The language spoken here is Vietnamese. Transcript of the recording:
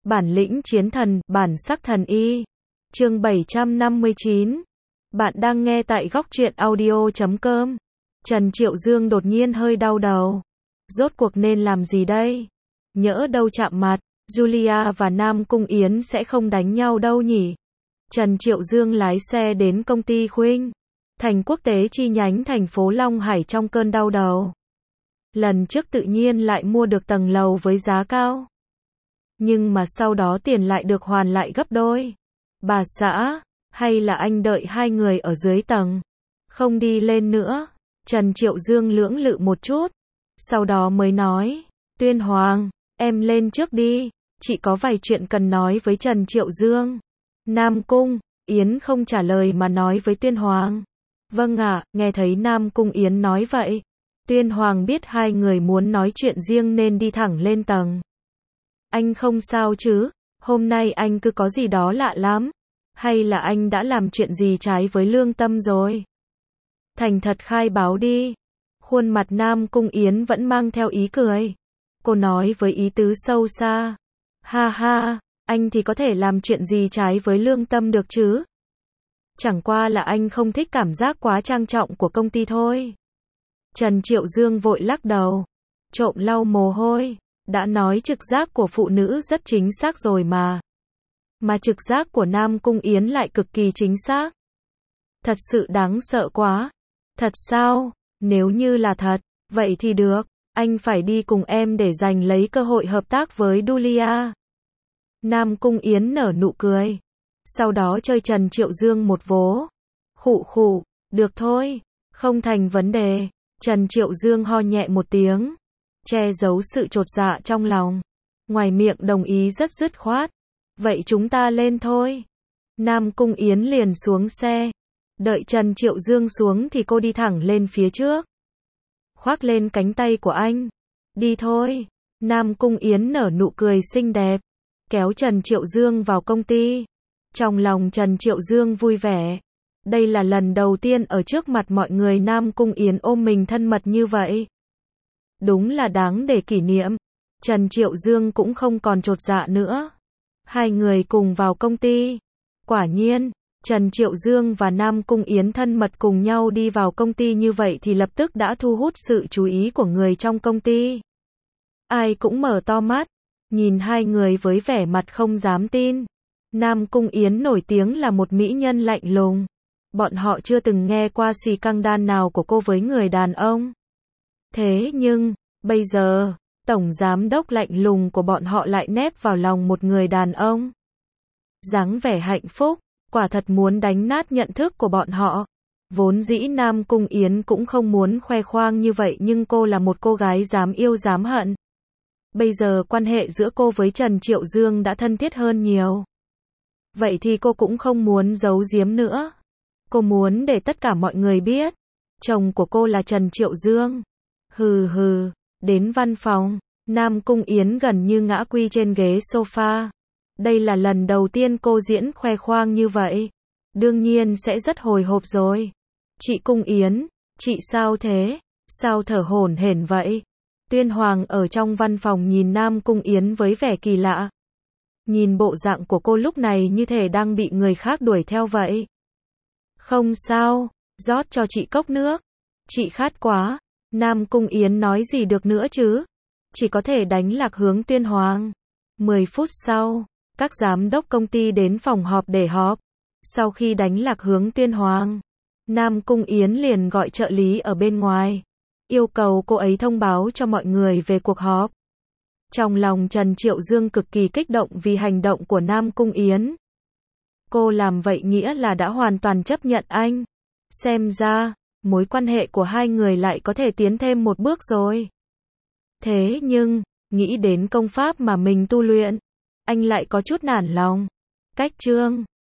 Bản lĩnh chiến thần, bản sắc thần y. Chương 759. Bạn đang nghe tại góc truyện audio.com. Trần Triệu Dương đột nhiên hơi đau đầu. Rốt cuộc nên làm gì đây? Nhỡ đâu chạm mặt, Julia và Nam Cung Yến sẽ không đánh nhau đâu nhỉ? Trần Triệu Dương lái xe đến công ty Khuynh Thành quốc tế chi nhánh thành phố Long Hải trong cơn đau đầu. Lần trước tự nhiên lại mua được tầng lầu với giá cao. Nhưng mà sau đó tiền lại được hoàn lại gấp đôi. Bà xã, hay là anh đợi hai người ở dưới tầng, không đi lên nữa? Trần Triệu Dương lưỡng lự một chút, sau đó mới nói, Tuyên Hoàng, em lên trước đi, chị có vài chuyện cần nói với Trần Triệu Dương. Nam Cung Yến không trả lời mà nói với Tuyên Hoàng. Vâng ạ, nghe thấy Nam Cung Yến nói vậy, Tuyên Hoàng biết hai người muốn nói chuyện riêng nên đi thẳng lên tầng. Anh không sao chứ? Hôm nay anh cứ có gì đó lạ lắm. Hay là anh đã làm chuyện gì trái với lương tâm rồi? Thành thật khai báo đi. Khuôn mặt Nam Cung Yến vẫn mang theo ý cười. Cô nói với ý tứ sâu xa. Ha ha, anh thì có thể làm chuyện gì trái với lương tâm được chứ? Chẳng qua là anh không thích cảm giác quá trang trọng của công ty thôi. Trần Triệu Dương vội lắc đầu, trộm lau mồ hôi. Đã nói trực giác của phụ nữ rất chính xác rồi mà. Mà trực giác của Nam Cung Yến lại cực kỳ chính xác. Thật sự đáng sợ quá. Thật sao? Nếu như là thật, vậy thì được. Anh phải đi cùng em để giành lấy cơ hội hợp tác với Julia. Nam Cung Yến nở nụ cười. Sau đó chơi Trần Triệu Dương một vố. Khụ khụ, được thôi. Không thành vấn đề. Trần Triệu Dương ho nhẹ một tiếng, che giấu sự chột dạ trong lòng. Ngoài miệng đồng ý rất dứt khoát. Vậy chúng ta lên thôi. Nam Cung Yến liền xuống xe. Đợi Trần Triệu Dương xuống thì cô đi thẳng lên phía trước, khoác lên cánh tay của anh. Đi thôi. Nam Cung Yến nở nụ cười xinh đẹp, kéo Trần Triệu Dương vào công ty. Trong lòng Trần Triệu Dương vui vẻ. Đây là lần đầu tiên ở trước mặt mọi người Nam Cung Yến ôm mình thân mật như vậy. Đúng là đáng để kỷ niệm. Trần Triệu Dương cũng không còn chột dạ nữa. Hai người cùng vào công ty. Quả nhiên, Trần Triệu Dương và Nam Cung Yến thân mật cùng nhau đi vào công ty như vậy thì lập tức đã thu hút sự chú ý của người trong công ty. Ai cũng mở to mắt, nhìn hai người với vẻ mặt không dám tin. Nam Cung Yến nổi tiếng là một mỹ nhân lạnh lùng. Bọn họ chưa từng nghe qua xì căng đan nào của cô với người đàn ông. Thế nhưng, bây giờ, tổng giám đốc lạnh lùng của bọn họ lại nép vào lòng một người đàn ông. Dáng vẻ hạnh phúc, quả thật muốn đánh nát nhận thức của bọn họ. Vốn dĩ Nam Cung Yến cũng không muốn khoe khoang như vậy nhưng cô là một cô gái dám yêu dám hận. Bây giờ quan hệ giữa cô với Trần Triệu Dương đã thân thiết hơn nhiều. Vậy thì cô cũng không muốn giấu giếm nữa. Cô muốn để tất cả mọi người biết, chồng của cô là Trần Triệu Dương. Hừ hừ, đến văn phòng, Nam Cung Yến gần như ngã quy trên ghế sofa. Đây là lần đầu tiên cô diễn khoe khoang như vậy. Đương nhiên sẽ rất hồi hộp rồi. Chị Cung Yến, chị sao thế? Sao thở hổn hển vậy? Tuyên Hoàng ở trong văn phòng nhìn Nam Cung Yến với vẻ kỳ lạ. Nhìn bộ dạng của cô lúc này như thể đang bị người khác đuổi theo vậy. Không sao, rót cho chị cốc nước. Chị khát quá. Nam Cung Yến nói gì được nữa chứ? Chỉ có thể đánh lạc hướng Tuyên Hoàng. 10 phút sau, các giám đốc công ty đến phòng họp để họp. Sau khi đánh lạc hướng Tuyên Hoàng, Nam Cung Yến liền gọi trợ lý ở bên ngoài, yêu cầu cô ấy thông báo cho mọi người về cuộc họp. Trong lòng Trần Triệu Dương cực kỳ kích động vì hành động của Nam Cung Yến. Cô làm vậy nghĩa là đã hoàn toàn chấp nhận anh. Xem ra, mối quan hệ của hai người lại có thể tiến thêm một bước rồi. Thế nhưng, nghĩ đến công pháp mà mình tu luyện, anh lại có chút nản lòng. Cách chương